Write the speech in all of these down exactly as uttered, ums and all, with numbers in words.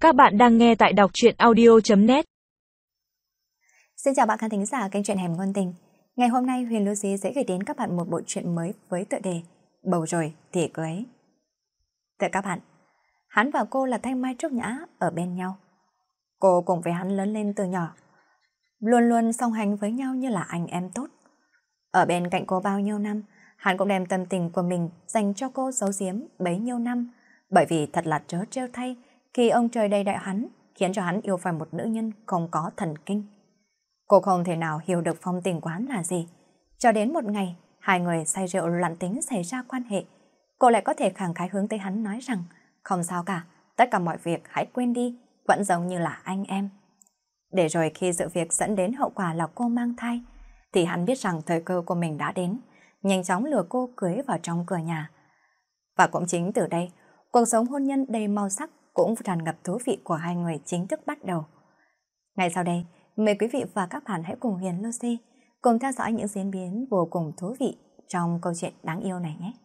Các bạn đang nghe tại đọc truyện audio chấm net. Xin chào bạn khán thính giả kênh truyện Hẻm Ngôn Tình. Ngày hôm nay Huyền Lucy sẽ gửi đến các bạn một bộ truyện mới với tựa đề Bầu rồi thì cưới. Thưa các bạn, hắn và cô là Thanh Mai Trúc Nhã ở bên nhau. Cô cùng với hắn lớn lên từ nhỏ, luôn luôn song hành với nhau như là anh em tốt. Ở bên cạnh cô bao nhiêu năm, hắn cũng đem tâm tình của mình dành cho cô giấu giếm bấy nhiêu năm, bởi vì thật là trớ trêu thay khi ông trời đầy đại hắn khiến cho hắn yêu phải một nữ nhân không có thần kinh. Cô không thể nào hiểu được phong tình của hắn là gì. Cho đến một ngày, hai người say rượu loạn tính xảy ra quan hệ, cô lại có thể khẳng khái hướng tới hắn nói rằng không sao cả, tất cả mọi việc hãy quên đi, vẫn giống như là anh em. Để rồi khi sự việc dẫn đến hậu quả là cô mang thai, thì hắn biết rằng thời cơ của mình đã đến, nhanh chóng lừa cô cưới vào trong cửa nhà. Và cũng chính từ đây, cuộc sống hôn nhân đầy màu sắc cũng tràn ngập thú vị của hai người chính thức bắt đầu. Ngay sau đây, mời quý vị và các bạn hãy cùng Huyền Lucy cùng theo dõi những diễn biến vô cùng thú vị trong câu chuyện đáng yêu này nhé.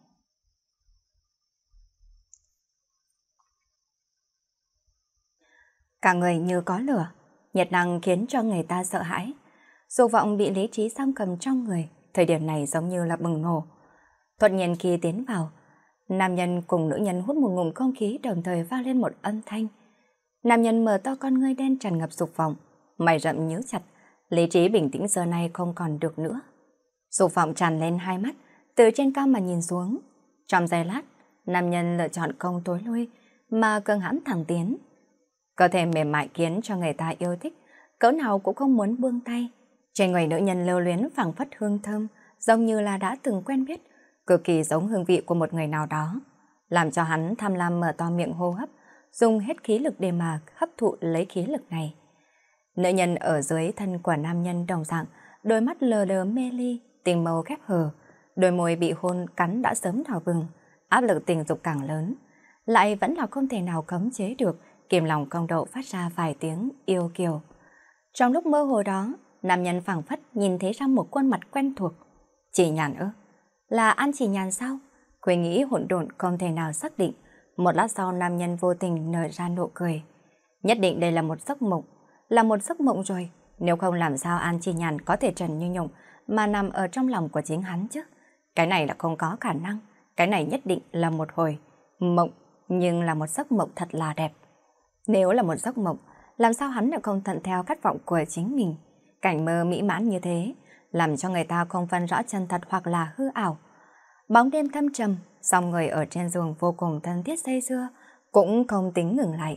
Cả người như có lửa, nhiệt năng khiến cho người ta sợ hãi. Dục vọng bị lý trí giam cầm trong người, thời điểm này giống như là bùng nổ. Thuận nhiên khi tiến vào, nam nhân cùng nữ nhân hút một ngụm không khí đồng thời vang lên một âm thanh. Nam nhân mở to con ngươi đen tràn ngập dục vọng, mày rậm nhíu chặt, lý trí bình tĩnh giờ này không còn được nữa. Dục vọng tràn lên hai mắt, từ trên cao mà nhìn xuống. Trong giây lát, nam nhân lựa chọn không tối lui, mà cường hãn thẳng tiến. Cơ thể mềm mại khiến cho người ta yêu thích, cỡ nào cũng không muốn buông tay. Trên người nữ nhân lưu luyến phảng phất hương thơm, giống như là đã từng quen biết, cực kỳ giống hương vị của một người nào đó, làm cho hắn tham lam mở to miệng hô hấp, dùng hết khí lực để mà hấp thụ lấy khí lực này. Nữ nhân ở dưới thân của nam nhân đồng dạng, đôi mắt lờ đờ mê ly, tình màu khép hờ, đôi môi bị hôn cắn đã sớm đỏ bừng, áp lực tình dục càng lớn, lại vẫn là không thể nào khống chế được, kìm lòng không đậu phát ra vài tiếng yêu kiều. Trong lúc mơ hồ đó, nam nhân phảng phất nhìn thấy ra một khuôn mặt quen thuộc. Chỉ Nhàn ư? Là An Chỉ Nhàn sao? Quê nghĩ hỗn độn không thể nào xác định. Một lát sau nam nhân vô tình nở ra nụ cười. Nhất định đây là một giấc mộng, là một giấc mộng rồi. Nếu không làm sao An Chỉ Nhàn có thể trần như nhộng mà nằm ở trong lòng của chính hắn chứ? Cái này là không có khả năng. Cái này nhất định là một hồi mộng, nhưng là một giấc mộng thật là đẹp. Nếu là một giấc mộng, làm sao hắn lại không thuận theo khát vọng của chính mình? Cảnh mơ mỹ mãn như thế, làm cho người ta không phân rõ chân thật hoặc là hư ảo. Bóng đêm thâm trầm, song người ở trên giường vô cùng thân thiết say sưa, cũng không tính ngừng lại.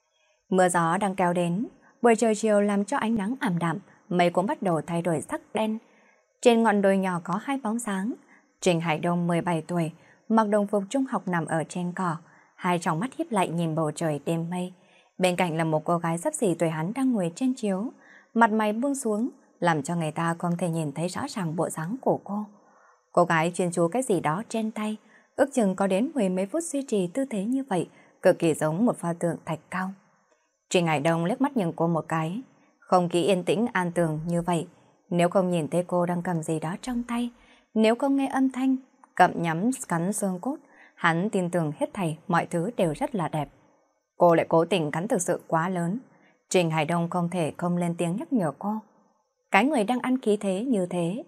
Mưa gió đang kéo đến, buổi trời chiều làm cho ánh nắng ảm đạm, mây cũng bắt đầu thay đổi sắc đen. Trên ngọn đồi nhỏ có hai bóng sáng. Trình Hải Đông mười bảy tuổi, mặc đồng phục trung học nằm ở trên cỏ, hai tròng mắt híp lại nhìn bầu trời đêm mây. Bên cạnh là một cô gái xấp xỉ tuổi hắn đang ngồi trên chiếu, mặt mày buông xuống, làm cho người ta không thể nhìn thấy rõ ràng bộ dáng của cô. Cô gái chuyên chú cái gì đó trên tay, ước chừng có đến mười mấy phút duy trì tư thế như vậy, cực kỳ giống một pho tượng thạch cao. Trình Hải Đông liếc mắt nhìn cô một cái, không khí yên tĩnh an tường như vậy. Nếu không nhìn thấy cô đang cầm gì đó trong tay, nếu không nghe âm thanh cậm nhắm cắn xương cốt, hắn tin tưởng hết thảy mọi thứ đều rất là đẹp. Cô lại cố tình cắn thực sự quá lớn. Trình Hải Đông không thể không lên tiếng nhắc nhở cô. Cái người đang ăn khí thế như thế.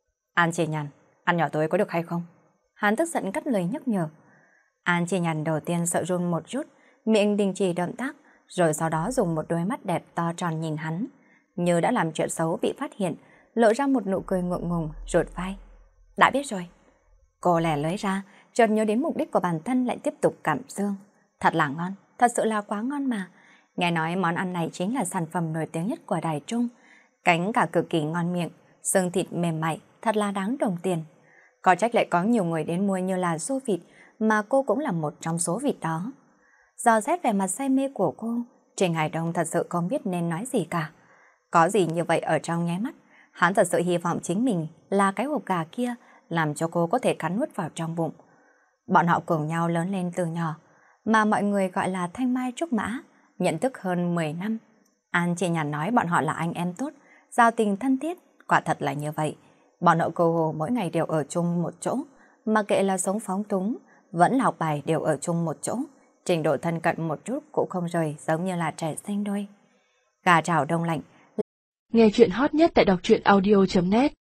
An Chỉ Nhàn, ăn nhỏ tối có được hay không? Hắn tức giận cắt lời nhắc nhở. An Chỉ Nhàn đầu tiên sợ run một chút, miệng đình chỉ động tác, rồi sau đó dùng một đôi mắt đẹp to tròn nhìn hắn, như đã làm chuyện xấu bị phát hiện, lộ ra một nụ cười ngượng ngùng, rụt vai. Đã biết rồi. Cô lẻ lưỡi ra, chợt nhớ đến mục đích của bản thân lại tiếp tục cảm dương. Thật là ngon, thật sự là quá ngon mà. Nghe nói món ăn này chính là sản phẩm nổi tiếng nhất của Đài Trung. Cánh cả cực kỳ ngon miệng, xương thịt mềm mại, thật là đáng đồng tiền. Có trách lại có nhiều người đến mua như là xô vịt, mà cô cũng là một trong số vịt đó. Do xét về mặt say mê của cô, Trình Hải Đông thật sự không biết nên nói gì cả. Có gì như vậy ở trong nháy mắt, hắn thật sự hy vọng chính mình là cái hộp gà kia, làm cho cô có thể cắn nuốt vào trong bụng. Bọn họ cùng nhau lớn lên từ nhỏ, mà mọi người gọi là Thanh Mai Trúc Mã, nhận thức hơn mười năm. An Chỉ Nhàn nói bọn họ là anh em tốt, giao tình thân thiết, quả thật là như vậy. Bọn họ cô hồ mỗi ngày đều ở chung một chỗ, mà kệ là sống phóng túng, vẫn là học bài đều ở chung một chỗ, trình độ thân cận một chút cũng không rời, giống như là trẻ sinh đôi. Gà chảo đông lạnh. Nghe chuyện hot nhất tại đọc truyện audio chấm net